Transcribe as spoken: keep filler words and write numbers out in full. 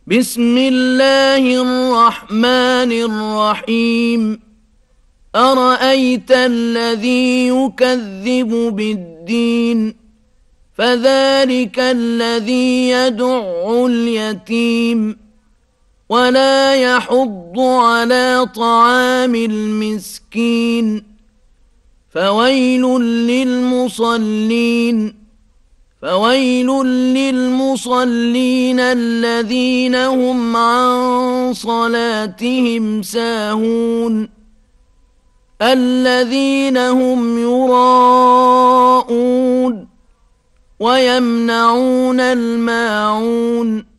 بسم الله الرحمن الرحيم أرأيت الذي يكذب بالدين فذلك الذي يدع اليتيم ولا يحض على طعام المسكين فويل للمصلين فويل للمصلين الذين هم عن صلاتهم ساهون الذين هم يراءون ويمنعون الماعون